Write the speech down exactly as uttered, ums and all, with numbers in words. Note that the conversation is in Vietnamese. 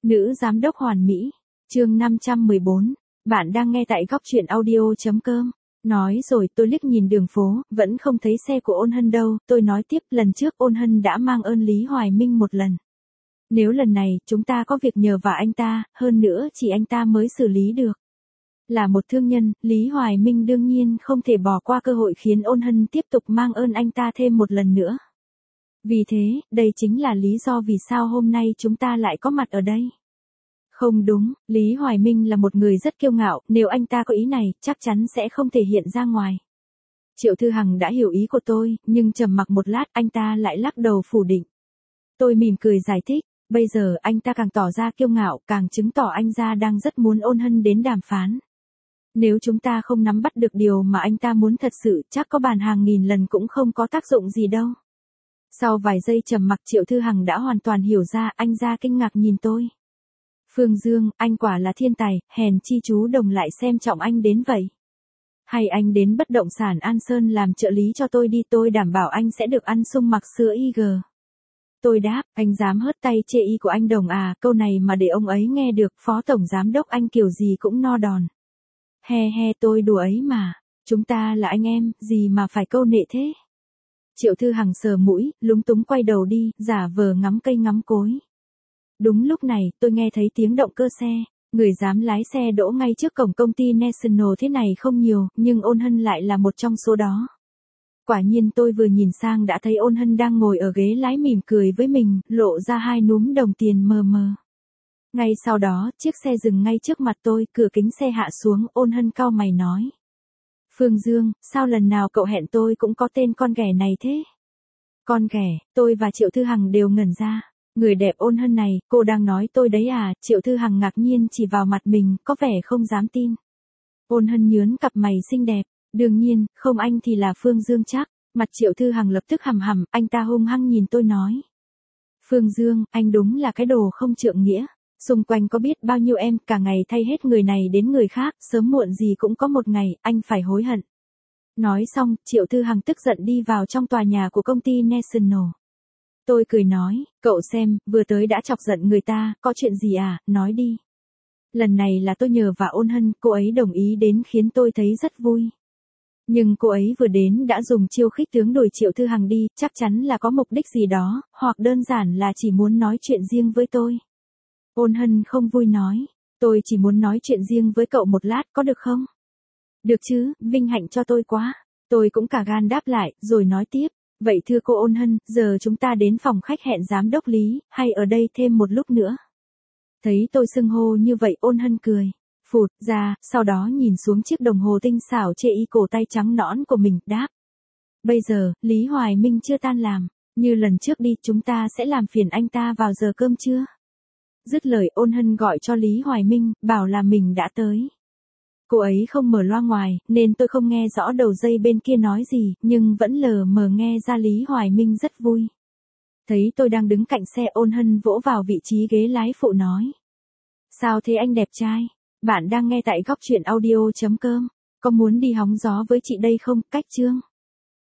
Nữ giám đốc hoàn mỹ. Chương năm trăm mười bốn. Bạn đang nghe tại góc truyện audio chấm com. Nói rồi tôi liếc nhìn đường phố, vẫn không thấy xe của Ôn Hân đâu, tôi nói tiếp, lần trước Ôn Hân đã mang ơn Lý Hoài Minh một lần. Nếu lần này, chúng ta có việc nhờ vả anh ta, hơn nữa chỉ anh ta mới xử lý được. Là một thương nhân, Lý Hoài Minh đương nhiên không thể bỏ qua cơ hội khiến Ôn Hân tiếp tục mang ơn anh ta thêm một lần nữa. Vì thế, đây chính là lý do vì sao hôm nay chúng ta lại có mặt ở đây. Không đúng, Lý Hoài Minh là một người rất kiêu ngạo, nếu anh ta có ý này, chắc chắn sẽ không thể hiện ra ngoài. Triệu Thư Hằng đã hiểu ý của tôi, nhưng trầm mặc một lát anh ta lại lắc đầu phủ định. Tôi mỉm cười giải thích, bây giờ anh ta càng tỏ ra kiêu ngạo, càng chứng tỏ anh ta đang rất muốn Ôn Hân đến đàm phán. Nếu chúng ta không nắm bắt được điều mà anh ta muốn thật sự, chắc có bàn hàng nghìn lần cũng không có tác dụng gì đâu. Sau vài giây trầm mặc Triệu Thư Hằng đã hoàn toàn hiểu ra, anh ra kinh ngạc nhìn tôi. Phương Dương, anh quả là thiên tài, hèn chi chú Đồng lại xem trọng anh đến vậy. Hay anh đến bất động sản An Sơn làm trợ lý cho tôi đi, tôi đảm bảo anh sẽ được ăn sung mặc sữa i giê. Tôi đáp, anh dám hớt tay chê y của anh Đồng à, câu này mà để ông ấy nghe được, phó tổng giám đốc anh kiểu gì cũng no đòn. He he, tôi đùa ấy mà, chúng ta là anh em, gì mà phải câu nệ thế. Triệu Thư Hằng sờ mũi, lúng túng quay đầu đi, giả vờ ngắm cây ngắm cối. Đúng lúc này, tôi nghe thấy tiếng động cơ xe, người dám lái xe đỗ ngay trước cổng công ty National thế này không nhiều, nhưng Ôn Hân lại là một trong số đó. Quả nhiên tôi vừa nhìn sang đã thấy Ôn Hân đang ngồi ở ghế lái mỉm cười với mình, lộ ra hai núm đồng tiền mờ mờ. Ngay sau đó, chiếc xe dừng ngay trước mặt tôi, cửa kính xe hạ xuống, Ôn Hân cau mày nói. Phương Dương, sao lần nào cậu hẹn tôi cũng có tên con ghẻ này thế? Con ghẻ, tôi và Triệu Thư Hằng đều ngẩn ra. Người đẹp Ôn Hân này, cô đang nói tôi đấy à? Triệu Thư Hằng ngạc nhiên chỉ vào mặt mình, có vẻ không dám tin. Ôn Hân nhướng cặp mày xinh đẹp, đương nhiên, không anh thì là Phương Dương chắc. Mặt Triệu Thư Hằng lập tức hầm hầm, anh ta hung hăng nhìn tôi nói. Phương Dương, anh đúng là cái đồ không trượng nghĩa. Xung quanh có biết bao nhiêu em, cả ngày thay hết người này đến người khác, sớm muộn gì cũng có một ngày, anh phải hối hận. Nói xong, Triệu Thư Hằng tức giận đi vào trong tòa nhà của công ty National. Tôi cười nói, cậu xem, vừa tới đã chọc giận người ta, có chuyện gì à, nói đi. Lần này là tôi nhờ vả Ôn Hân, cô ấy đồng ý đến khiến tôi thấy rất vui. Nhưng cô ấy vừa đến đã dùng chiêu khích tướng đuổi Triệu Thư Hằng đi, chắc chắn là có mục đích gì đó, hoặc đơn giản là chỉ muốn nói chuyện riêng với tôi. Ôn Hân không vui nói, tôi chỉ muốn nói chuyện riêng với cậu một lát có được không? Được chứ, vinh hạnh cho tôi quá. Tôi cũng cả gan đáp lại, rồi nói tiếp, vậy thưa cô Ôn Hân, giờ chúng ta đến phòng khách hẹn giám đốc Lý, hay ở đây thêm một lúc nữa? Thấy tôi xưng hô như vậy Ôn Hân cười, phụt ra, sau đó nhìn xuống chiếc đồng hồ tinh xảo chê y cổ tay trắng nõn của mình, đáp. Bây giờ, Lý Hoài Minh chưa tan làm, như lần trước đi chúng ta sẽ làm phiền anh ta vào giờ cơm trưa. Dứt lời Ôn Hân gọi cho Lý Hoài Minh, bảo là mình đã tới. Cô ấy không mở loa ngoài, nên tôi không nghe rõ đầu dây bên kia nói gì, nhưng vẫn lờ mờ nghe ra Lý Hoài Minh rất vui. Thấy tôi đang đứng cạnh xe Ôn Hân vỗ vào vị trí ghế lái phụ nói. Sao thế anh đẹp trai? Bạn đang nghe tại góc truyện audio chấm com. Có muốn đi hóng gió với chị đây không? Cách chương.